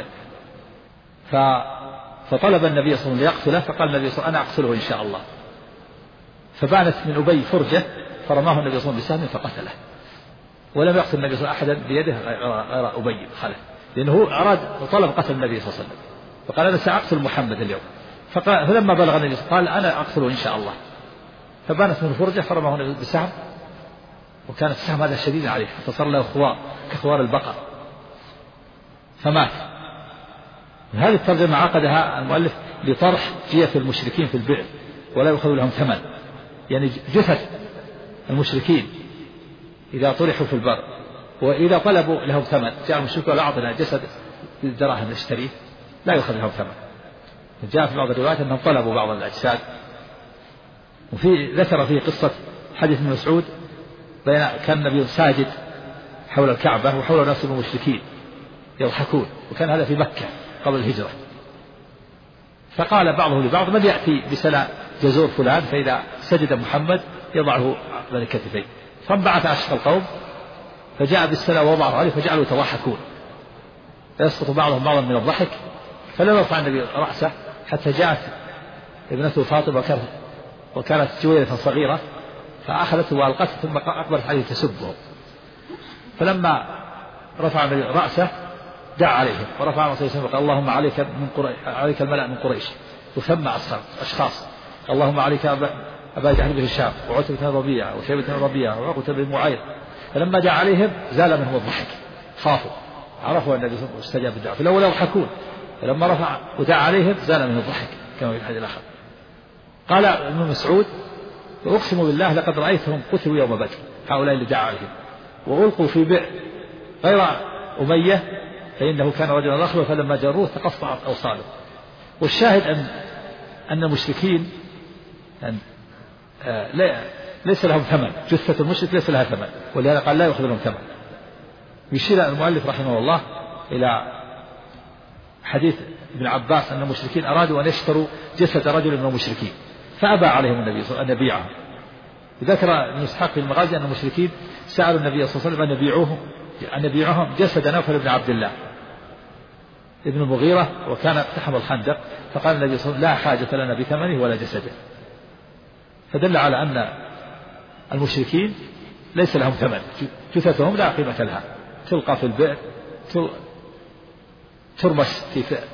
فطلب النبي صلى الله عليه وسلم ليقتله فقال النبي صلى الله عليه وسلم أنا أقتله إن شاء الله فبانت من أبي فرجة فرماه النبي صلى الله عليه وسلم بسهم فقتله ولم يقتل النبي صلى الله عليه وسلم أحدا بيده غير أبي بن خلف لأنه أراد وطلب قتل النبي صلى الله عليه وسلم فقال أنا سأقتل محمد اليوم فلما بلغ النبي قال أنا أقتله إن شاء الله فبانت من فرجة فرماه النبي بسهم وكانت السهم هذا شديد عليه فصار له خوار كخوار البقر فمات. هذه الترجمة عقدها المؤلف لطرح جيف المشركين في البئر ولا يؤخذ لهم ثمن يعني جثث المشركين إذا طرحوا في البر وإذا طلبوا لهم ثمن جاء المشرك ولا أعطنا جسد الدراهم نشتريه لا يؤخذ لهم ثمن. جاء في بعض الروايات أنهم طلبوا بعض الأجساد وفي ذكر فيه قصة حديث ابن مسعود بين كان النبي ساجد حول الكعبة وحول ناس المشركين يضحكون وكان هذا في مكة قبل الهجرة فقال بعضهم لبعض من يأتي بسلا جزور فلان فإذا سجد محمد يضعه بين كتفيه فانبعث أشقى القوم فجاء بالسلا ووضعه عليه فجعلوا يتضحكون فيسقط بعضهم بعضا من الضحك فلم يرفع النبي رأسه حتى جاءت ابنته فاطمة وكانت جويلة صغيرة فأخذته وألقته ثم أقبلت عليه تسبه فلما رفع النبي رأسه دعا عليهم ورفع رأسه وقال اللهم عليك الملأ من قريش وثم أشخاص اللهم عليك أبا جهل بن هشام وعتبة بن ربيعة وشيبة بن ربيعة وعقبة بن معيط فلما دعا عليهم زال منهم الضحك خافوا عرفوا أن النبي صلى الله عليه وسلم استجاب الدعاء فالأول يضحكون فلما رفع ودعا عليهم زال منهم الضحك كما في الحديث الآخر. قال ابن مسعود وأقسم بالله لقد رأيتهم قتلوا يوم بدر هؤلاء اللي دعا عليهم وألقوا في بئر غير أمية فإنه كان رجلا ضخما فلما جروه تقطعت أوصاله. والشاهد أن المشركين ليس لهم ثمن جثة المشرك ليس لها ثمن ولهذا قال لا يأخذ لهم ثمن. يشير المؤلف رحمه الله إلى حديث ابن عباس أن المشركين أرادوا أن يشتروا جسد رجل من المشركين فأبى عليهم النبي صلى الله عليه وسلم أن يبيعهم. ذكر ابن إسحاق في المغازي أن المشركين سألوا النبي صلى الله عليه وسلم أن يبيعهم جسد نوفل بن عبد الله ابن المغيرة وكان اقتحم الخندق فقال النبي صلى الله عليه وسلم لا حاجة لنا بثمنه ولا جسده فدل على أن المشركين ليس لهم ثمن جثثهم لا قيمة لها تلقى في البئر ترمس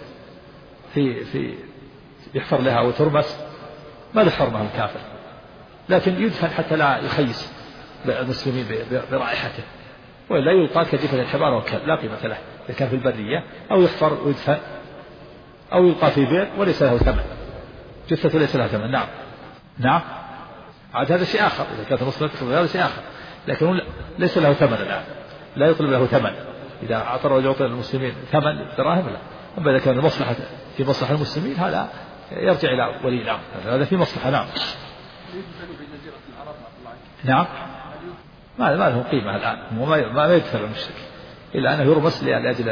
في يحفر لها وترمس ما لحرمها الكافر لكن يدفن حتى لا يخيس المسلمين برائحته ولا يلقى كجثة الحمار والكلب لا قيمة له إذا كان في البرية أو يحفر ويدفن أو يلقى في بئر وليس له ثمن جثة ليس لها ثمن. نعم عاد هذا شيء آخر إذا كانت مسلمة هذا شيء آخر لكن ليس له ثمن الآن لا يطلب له ثمن إذا أعطى الرجل يعطي المسلمين ثمن دراهم لا. أما إذا كان المصلحة في مصلحة المسلمين هذا يرجع إلى ولي الأمر هذا في مصلحة. نعم ما له قيمة الآن ما يدفع المشرك إلا أنه يرمس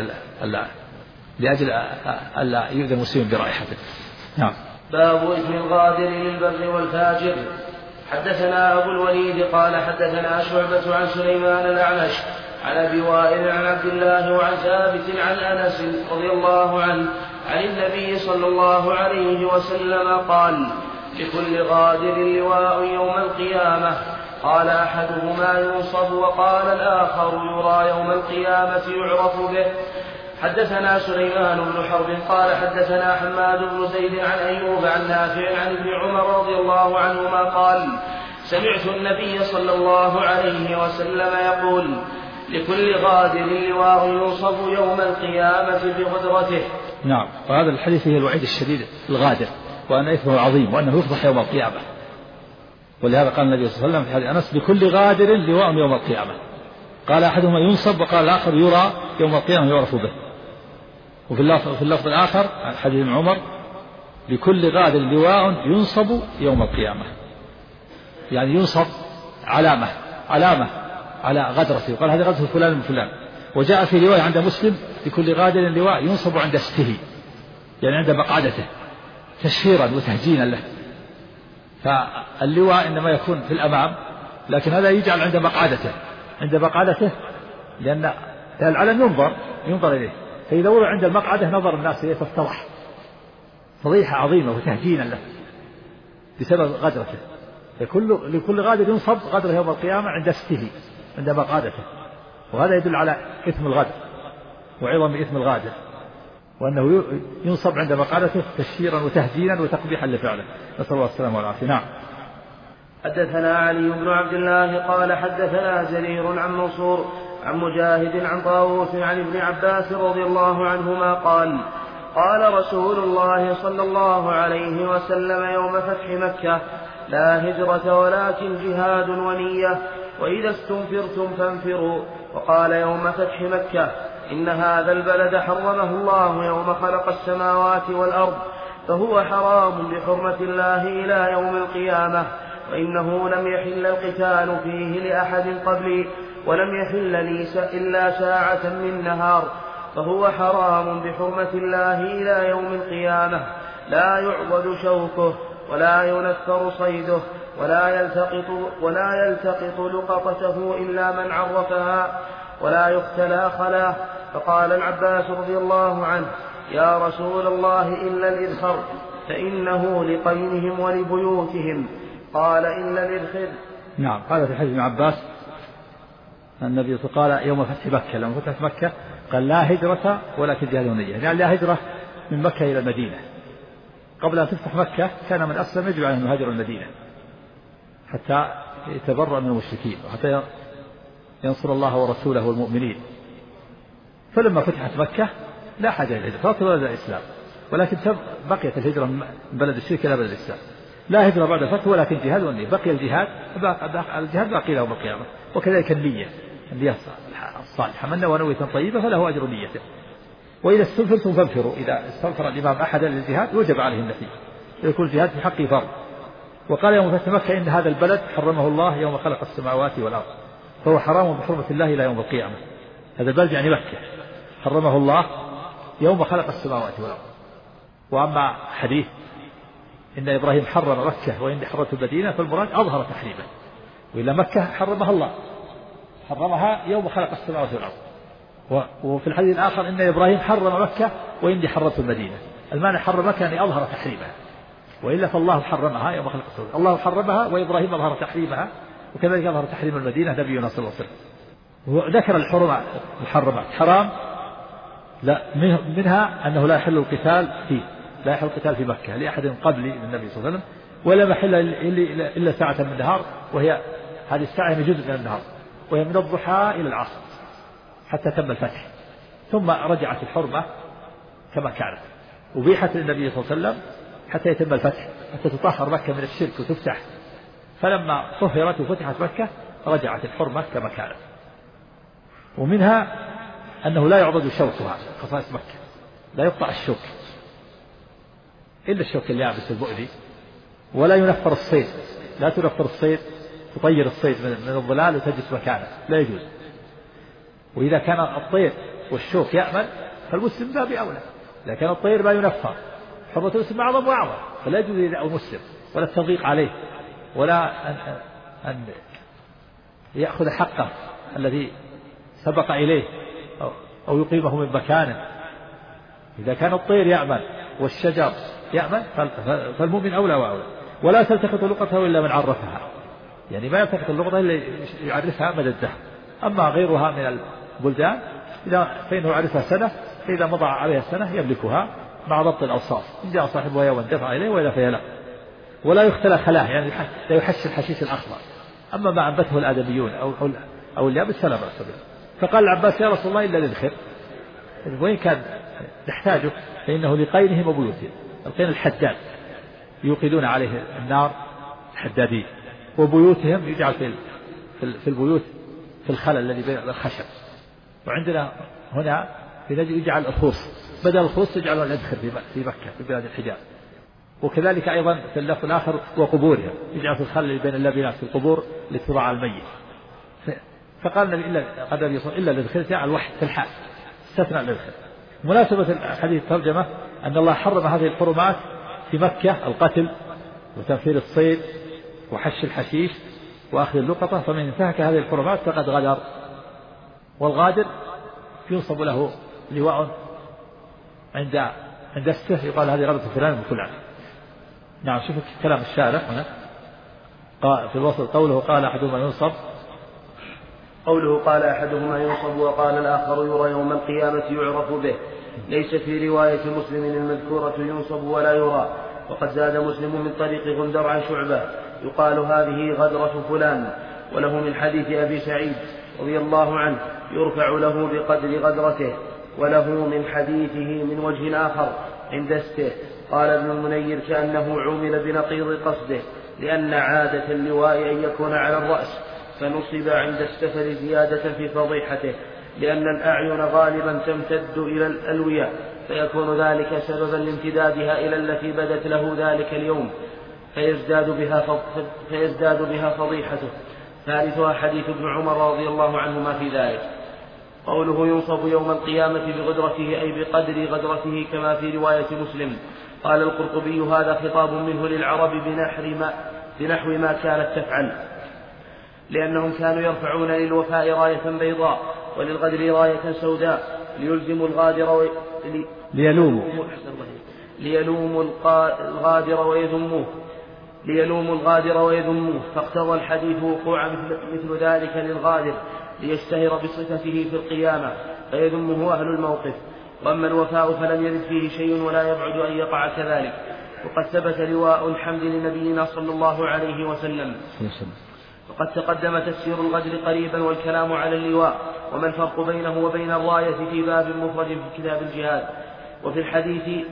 لأجل ألا يؤذي المسلمين برائحته. نعم. باب إثم الغادر للبر والفاجر. حدثنا أبو الوليد قال حدثنا شعبة عن سليمان الأعمش عن أبي وائل عن عبد الله وعن ثابت عن أنس رضي الله عنه عن النبي صلى الله عليه وسلم قال: لكل غادر لواء يوم القيامة. قال أحدهما: ينصب، وقال الآخر: يرى يوم القيامة يعرف به. حدثنا سليمان بن حرب قال حدثنا حماد بن زيد عن أيوب عن نافع عن ابن عمر رضي الله عنهما قال: سمعت النبي صلى الله عليه وسلم يقول: لكل غادر لواء ينصب يوم القيامة بغدرته. نعم. وهذا الحديث فيه الوعيد الشديد الغادر، وأن إثمه عظيم، وأنه يفضح يوم القيامة. ولهذا قال النبي صلى الله عليه وسلم في حديث أنس: لكل غادر لواء يوم القيامة. قال أحدهما: ينصب، وقال الآخر: يرى يوم القيامة يعرف به. وفي اللفظ الآخر عن حديث ابن عمر: لكل غادر لواء ينصب يوم القيامة، يعني ينصب علامة على غدرته، وقال: هذه غدرة فلان من فلان. وجاء في رواية عند مسلم: لكل غادر لواء ينصب عند استه، يعني عند مقعدته، تشهيرا وتهجينا له. فاللواء إنما يكون في الأمام، لكن هذا يجعل عند مقعدته، لأن العلم ينظر إليه، فإذا وضع عند المقعدة نظر الناس إليه فافتضح فضيحة عظيمة وتهجينا له بسبب غدرته. لكل غادر ينصب غدره يوم القيامة عند استه، عند مقعدته. وهذا يدل على إثم الغدر وعظم إثم الغادر، وأنه ينصب عند مقعدته تشهيرا وتهجينا وتقبيحا لفعله. نسأل الله السلامة والعافية. نعم. حدثنا علي بن عبد الله قال حدثنا جرير عن منصور عن مجاهد عن طاووس عن ابن عباس رضي الله عنهما قال: قال رسول الله صلى الله عليه وسلم يوم فتح مكة: لا هجرة ولكن جهاد ونية، وإذا استنفرتم فانفروا. وقال يوم فتح مكة: إن هذا البلد حرمه الله يوم خلق السماوات والأرض، فهو حرام بحرمة الله إلى يوم القيامة، وإنه لم يحل القتال فيه لأحد قبلي، ولم يحل لي إلا ساعة من نهار، فهو حرام بحرمة الله إلى يوم القيامة، لا يعضد شوكه، ولا ينفر صيده، ولا يلتقط لقطته إلا من عرفها، ولا يختلى خلاه. فقال العباس رضي الله عنه: يا رسول الله إلا الإذخر، فإنه لقينهم ولبيوتهم. قال: إلا الإذخر. نعم. قال في حديث ابن عباس النبي قال يوم فتح مكة، لما فتحت مكة قال: لا هجرة ولكن جهاد ونية، يعني لا هجرة من مكة إلى المدينة. قبل أن تفتح مكة كان من أسلم يجب عليه أن يهاجر المدينة حتى يتبرأ من المشركين، وحتى ينصر الله ورسوله والمؤمنين. فلما فتحت مكة لا حاجة إلى الهجرة، فأصل بلد الإسلام، ولكن بقيت الهجرة من بلد الشرك إلى بلد الإسلام. لا هجرة بعد الفتح ولكن جهاد والنية، بقي الجهاد باقي له القيامة. وكذلك النية الصالحة: من نوى نوية طيبة فله أجر نيته. وإذا استنفرتم فانفروا، إذا استنفر الإمام أحدا للجهاد وجب عليه النفي، يكون الجهاد في حقه فرض. وقال يوم فتح مكة: إن هذا البلد حرمه الله يوم خلق السماوات والأرض، فهو حرام بحرمة الله إلى يوم القيامة. هذا البلد يعني مكة حرمه الله يوم خلق السماوات والأرض. وأما حديث إن إبراهيم حرم مكة وإني حرمت المدينة، فالمراد أظهر تحريمه، وإلا مكة حرمها الله، حرمها يوم خلق السماوات والأرض. وفي الحديث الآخر: إن إبراهيم حرم مكة وإني حرمت المدينة. المعنى حرم مكة يعني أظهر تحريمها، وإلا فالله حرمها يوم خلق السماوات، الله حرمها وإبراهيم أظهر تحريمها، وكذلك أظهر تحريم المدينة نبينا صلى الله عليه وسلم. وذكر المحرمات حرام، لا منها أنه لا يحل القتال فيه، لا يحل القتال في مكة لأحد قبلي من النبي صلى الله عليه وسلم، ولا محل إلا ساعة من النهار، وهي هذه الساعة من جزء من النهار، وهي من الضحى إلى العصر حتى تم الفتح، ثم رجعت الحرمة كما كانت، وبيحت للنبي صلى الله عليه وسلم حتى يتم الفتح، حتى تطهر مكة من الشرك وتفتح. فلما طهرت وفتحت مكة رجعت الحرمة كما كانت. ومنها أنه لا يعضد شوكها، خصائص مكة لا يقطع الشوك إلا الشوك اليابس المؤذي، ولا ينفر الصيد، لا تنفر الصيد، تطير الصيد من الظلال وتجلس مكانه، لا يجوز. وإذا كان الطير والشوك يأمن فالمسلم باب أولى، إذا كان الطير ما ينفر حرمة المسلم أعظم وأعظم، فلا يجوز يدعو المسلم ولا التضييق عليه، ولا أن يأخذ حقه الذي سبق إليه أو يقيمه من مكانه. إذا كان الطير يأمن والشجر يأمن فالمؤمن أولى وأولى. ولا تلتقط لقطه إلا من عرفها، يعني ما يلتقط اللقطة إلا يعرفها مدى الدهر. أما غيرها من البلدان فإنه يعرفها سنة، فإذا مضى عليها السنة يملكها مع ضبط الأوصاف، إن جاء صاحبها يوما دفع إليه وإذا فهي له. ولا يختلى خلاه، يعني لا يحش الحشيش الأخضر. أما ما أنبته الآدميون أو اليابس فلا بأس به. فقال العباس: يا رسول الله إلا للخير، وإن كان نحتاجه فإنه لقينهم وبيوتهم. القين الحداد يوقدون عليه النار الحدادين، وبيوتهم يجعل في البيوت في الخلل الذي بين الخشب. وعندنا هنا في نجد يجعل الخوص، بدل الخوص يجعلون الأدخر في مكة في بلاد الحجاز. وكذلك أيضا في اللفظ الآخر وقبورهم، يجعل في الخلل بين اللبنات في القبور لاتباع الميت. فقال النبي إلا الأدخر جاء الوحي في الحال استثنى الأدخر. مناسبة الحديث الترجمة أن الله حرم هذه الحرمات في مكة: القتل وتنفير الصيد وحش الحشيش وأخذ اللقطة. فمن انتهك هذه الحرمات فقد غدر. والغادر ينصب له لواء عند استه يقال هذه غدرة فلان من فلان. نعم. شوف كلام الشارح هنا في الوصل قوله قال أحدهما ينصب، وقال الآخر يرى يوم القيامة يعرف به. ليس في رواية مسلم المذكورة ينصب ولا يرى. وقد زاد مسلم من طريق غندر عن شعبة يقال هذه غدرة فلان. وله من حديث أبي سعيد رضي الله عنه يرفع له بقدر غدرته. وله من حديثه من وجه آخر عند استه. قال ابن المنير: كأنه عمل بنقيض قصده، لأن عادة اللواء أن يكون على الرأس، فنصب عند السفر زيادة في فضيحته، لأن الأعين غالبا تمتد إلى الألوية، فيكون ذلك سببا لامتدادها إلى التي بدت له ذلك اليوم، فيزداد بها فضيحته. ثالثها حديث ابن عمر رضي الله عنهما في ذلك. قوله ينصب يوم القيامة بغدرته أي بقدر غدرته كما في رواية مسلم. قال القرطبي: هذا خطاب منه للعرب بنحو ما كانت تفعل، لأنهم كانوا يرفعون للوفاء راية بيضاء وللغدر راية سوداء ليلزموا الغادر ليلوموا الغادر ويذموه. فاقتضى الحديث وقوع مثل ذلك للغادر ليشتهر بصفته في القيامة فيذمه أهل الموقف. وأما الوفاء فلم يرد فيه شيء ولا يبعد أن يقع كذلك. وقد ثبت لواء الحمد لنبينا صلى الله عليه وسلم. وقد تقدم تفسير الغدر قريبا والكلام على اللواء وما الفرق بينه وبين الراية في باب مفرد في كتاب الجهاد. وفي الحديث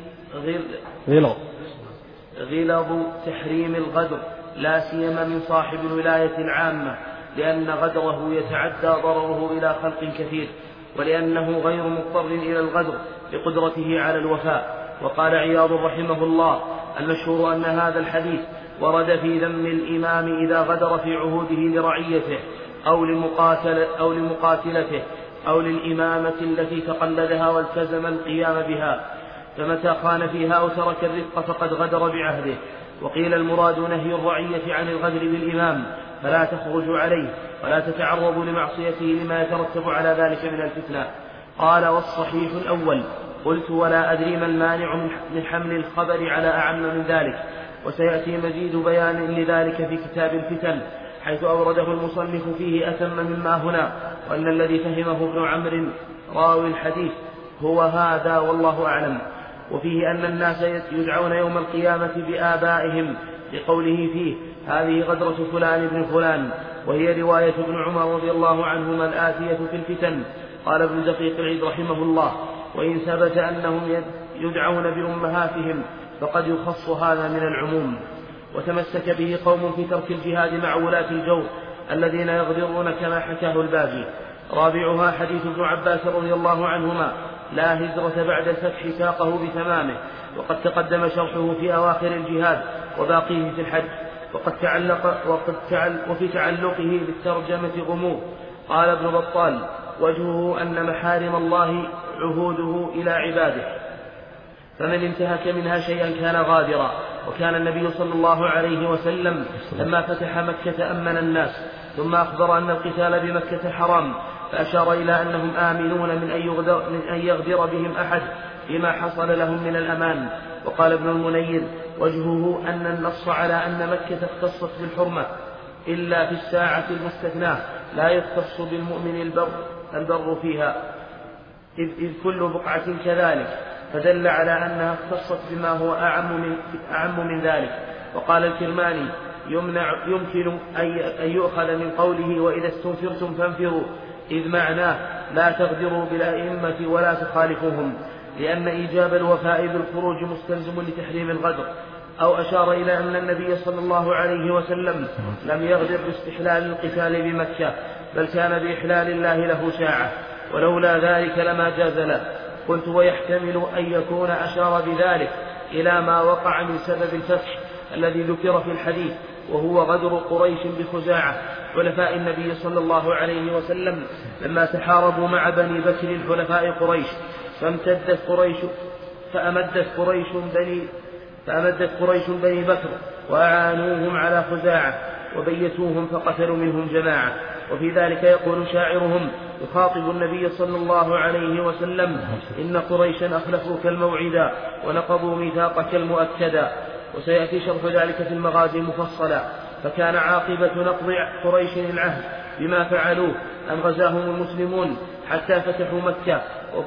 غلظ تحريم الغدر لا سيما من صاحب الولاية العامة، لأن غدره يتعدى ضرره إلى خلق كثير، ولأنه غير مضطر إلى الغدر لقدرته على الوفاء. وقال عياض رحمه الله: المشهور أن هذا الحديث ورد في ذم الإمام إذا غدر في عهوده لرعيته أو لمقاتلته أو للإمامة التي تقلدها والتزم القيام بها، فمتى خان فيها أو ترك الرفق فقد غدر بعهده. وقيل المراد نهي الرعية عن الغدر بالإمام، فلا تخرج عليه ولا تتعرض لمعصيته لما يترتب على ذلك من الفتنة. قال: والصحيح الأول. قلت: ولا أدري ما المانع من حمل الخبر على أعم من ذلك. وسيأتي مزيد بيان لذلك في كتاب الفتن، حيث أورده المصنف فيه أتم مما هنا، وأن الذي فهمه ابن عمرو راوي الحديث هو هذا والله أعلم. وفيه أن الناس يدعون يوم القيامة بآبائهم لقوله فيه: هذه غدرة فلان ابن فلان، وهي رواية ابن عمر رضي الله عنهما الآتية في الفتن. قال ابن دقيق العيد رحمه الله: وإن ثبت أنهم يدعون بأمهاتهم فقد يخص هذا من العموم. وتمسك به قوم في ترك الجهاد مع ولاة الجور الذين يغدرون كما حكاه الباجي. رابعها حديث ابن عباس رضي الله عنهما: لا هجرة بعد الفتح ساقه بتمامه، وقد تقدم شرحه في أواخر الجهاد وباقيه في الحج. وفي تعلقه بالترجمة غموض. قال ابن بطال: وجهه أن محارم الله عهوده إلى عباده، فمن انتهك منها شيئا كان غادرا. وكان النبي صلى الله عليه وسلم لما فتح مكة أمن الناس، ثم أخبر أن القتال بمكة حرام، فأشار إلى أنهم آمنون من أن يغدر بهم أحد بما حصل لهم من الأمان. وقال ابن المنير: وجهه أن النص على أن مكة اختصت بالحرمة إلا في الساعة المستثناة لا يختص بالمؤمن البر فيها، إذ كل بقعة كذلك، فدل على أنها اختصت بما هو أعم من ذلك. وقال الكرماني: يمكن أن يؤخذ من قوله وإذا استنفرتم فانفروا، إذ معناه لا تغدروا بالأئمة ولا تخالفوهم، لأن إيجاب الوفاء بالخروج مستلزم لتحريم الغدر. أو أشار إلى أن النبي صلى الله عليه وسلم لم يغدر باستحلال القتال بمكة، بل كان بإحلال الله له ساعة، ولولا ذلك لما جاز له. قلت: ويحتمل أن يكون أشار بذلك إلى ما وقع من سبب الفتح الذي ذكر في الحديث، وهو غدر قريش بخزاعة حلفاء النبي صلى الله عليه وسلم لما تحاربوا مع بني بكر حلفاء قريش، فأمدت قريش بني بكر وأعانوهم على خزاعة وبيتوهم فقتلوا منهم جماعة. وفي ذلك يقول شاعرهم يخاطب النبي صلى الله عليه وسلم: إن قريشا أخلفوك الموعدا ونقضوا ميثاقك المؤكدا. وسيأتي شرح ذلك في المغازي مفصلا. فكان عاقبة نقض قريش العهد بما فعلوه أن غزاهم المسلمون حتى فتحوا مكة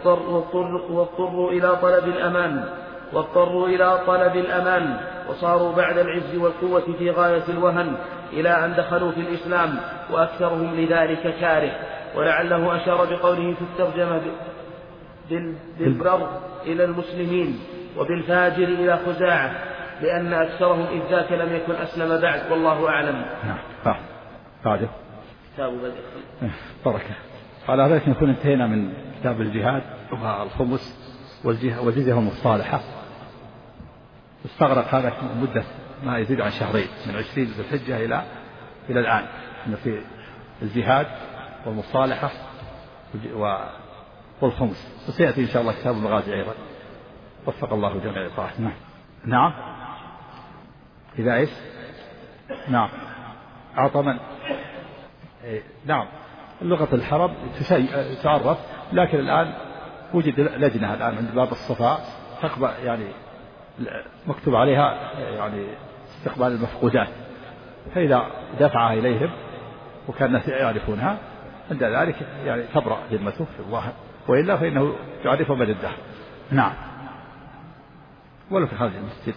واضطروا إلى طلب الأمان وصاروا بعد العز والقوة في غاية الوهن، إلى أن دخلوا في الإسلام وأكثرهم لذلك كاره. ولعله أشار بقوله في الترجمة بالبر إلى المسلمين وبالفاجر إلى خزاعة، لأن أكثرهم إذ ذاك لم يكن أسلم بعد، والله أعلم. بعده كتاب بركة. على ذلك نكون انتهينا من كتاب الجهاد والخمس والجزية المصالحة. استغرق هذا مدة ما يزيد عن شهرين، من 20 ذي الحجة إلى الآن، إن في الجهاد والمصالحة والخمس. وسيأتي إن شاء الله كتاب المغازي أيضا، وفق الله جميع الطاعات. نعم إذا إيش؟ نعم أعطى من؟ نعم اللغة الحرب تعرف، لكن الآن وجد لجنة الآن عند باب الصفاء تقبل، يعني مكتوب عليها يعني استقبال المفقودات، فإذا دفعها إليهم وكان الناس يعرفونها عند ذلك يعني تبرأ ذمته في الله، وإلا فإنه يعرف من الدهر. نعم ولو في خارج المسجد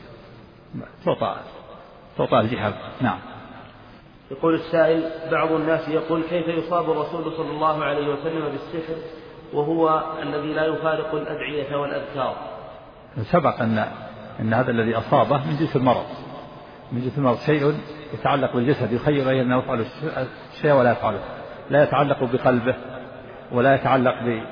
تعطى الجهاد. نعم. يقول السائل: بعض الناس يقول كيف يصاب الرسول صلى الله عليه وسلم بالسحر وهو الذي لا يفارق الأدعية والأذكار؟ سبق أن هذا الذي أصابه من جنس المرض، شيء يتعلق بالجسد، يخيل أنه يفعل شيء ولا يفعله، لا يتعلق بقلبه ولا يتعلق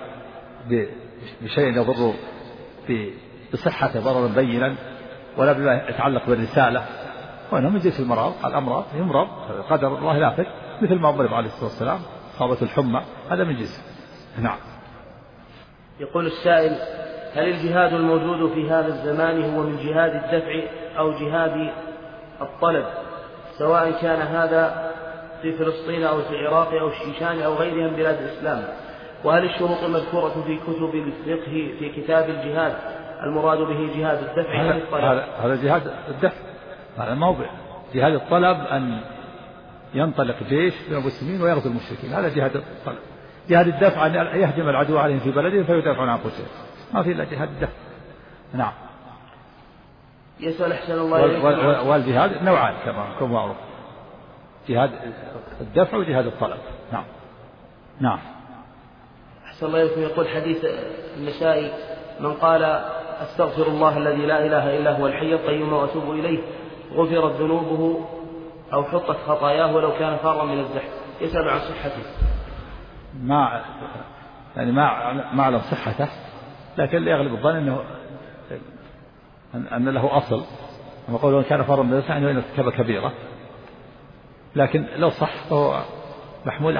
بشيء يضر بصحته ضررا بينا، ولا بما يتعلق بالرسالة، وأنه من جنس المرض. الأمراض يمرض قدر الله نافذ، مثل ما أمر عليه الصلاة والسلام صابت الحمى، هذا من جنس. نعم. يقول السائل: هل الجهاد الموجود في هذا الزمان هو من جهاد الدفع أو جهاد الطلب، سواء كان هذا في فلسطين أو في العراق أو الشيشان أو غيرها من بلاد الإسلام؟ وهل الشروط المذكورة في كتب الفقه في كتاب الجهاد المراد به جهاد الدفع أم الطلب؟ هذا جهاد الدفع، هذا موضع. جهاد الطلب أن ينطلق جيش من المسلمين ويغزو المشركين، هذا جهاد الطلب. جهاد الدفع أن يهجم العدو عليهم في بلدهم فيدافعون عن أنفسهم، ما في إلا جهاد الدفع. نعم. يسأل أحسن الله إليكم. والجهاد نوعان كما معروف، جهاد الدفع وجهاد الطلب. نعم. أحسن الله إليكم. يقول حديث النسائي: من قال أستغفر الله الذي لا إله إلا هو الحي القيوم وأتوب إليه غفرت ذنوبه أو حطت خطاياه ولو كان فارا من الزحف. يسأل عن صحته. ما أعلم صحته، لكن اللي يغلب الظن أن له أصل، وقوله إن كان فارا من الزحف يعني ارتكب كبيرة، لكن لو صح فهو محمول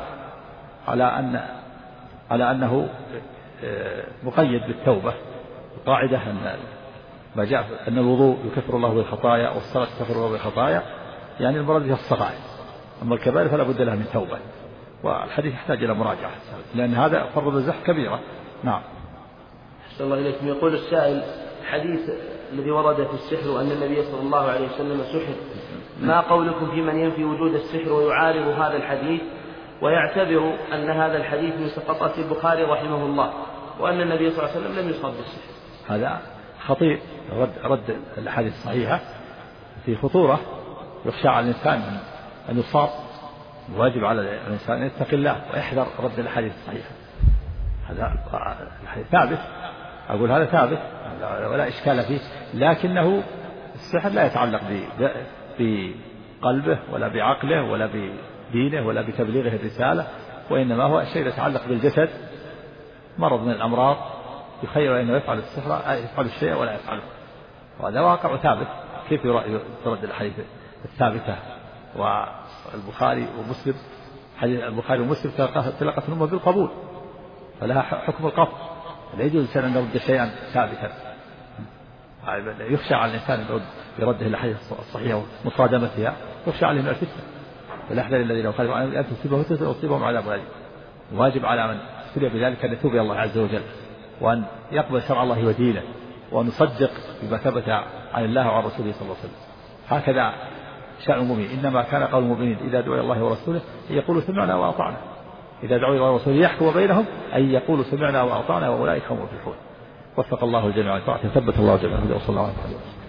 على أنه مقيد بالتوبة. القاعدة أن ما جاء أن الوضوء يكفر الله بالخطايا والصلاة تكفر الله بالخطايا، يعني المراد بها الصغائر، أما الكبائر فلا بد لها من توبة، والحديث يحتاج إلى مراجعة لأن هذا فرض الزح كبيرة. نعم. أحسن الله إليكم. يقول السائل: حديث الذي ورد في السحر وأن النبي صلى الله عليه وسلم سحر، ما قولكم في من ينفي وجود السحر ويعارض هذا الحديث ويعتبر أن هذا الحديث من سقطات البخاري رحمه الله وأن النبي صلى الله عليه وسلم لم يصاب بالسحر؟ هذا خطير. رد الحديث الصحيحة في خطورة، يخشى على الإنسان أن يصاب. واجب على الإنسان أن يتقي الله ويحذر رد الحديث الصحيحة. هذا الحديث ثابت، أقول هذا ثابت ولا إشكال فيه، لكنه السحر لا يتعلق بقلبه ولا بعقله ولا بدينه ولا بتبليغه الرسالة، وإنما هو شيء يتعلق بالجسد، مرض من الأمراض يخير أنه يفعل السحر يفعل الشيء ولا يفعله، وهذا واقع ثابت. كيف ترد الحديث الثابتة؟ والبخاري ومسلم، حديث البخاري ومسلم تلقت الأمة بالقبول، فلها حكم القبول، لا يجوز أن نرد شيئا ثابتا. يخشى على الإنسان برده الحديث الصحيحة ومصادمتها، يخشى عليه من الفتنة. فالأحذر الذين قالوا أن تصيبه فتنة ويصيبهم عذاب أليم. واجب على من ابتلي بذلك أن يتوب إلى الله عز وجل، وأن يقبل شرع الله ودينه، وأن يصدق بما ثبت عن الله وعن رسوله صلى الله عليه وسلم. هكذا شأن المؤمنين. إنما كان قول المؤمنين إذا دعوا إلى الله ورسوله أن يقولوا سمعنا وأطعنا. إذا دعوا إلى الله ورسوله يحكم بينهم أن يقولوا سمعنا وأطعنا وأولئك هم المفلحون. وفق الله الجميع وثبت الله الجميع. وصلى الله عليه وسلم.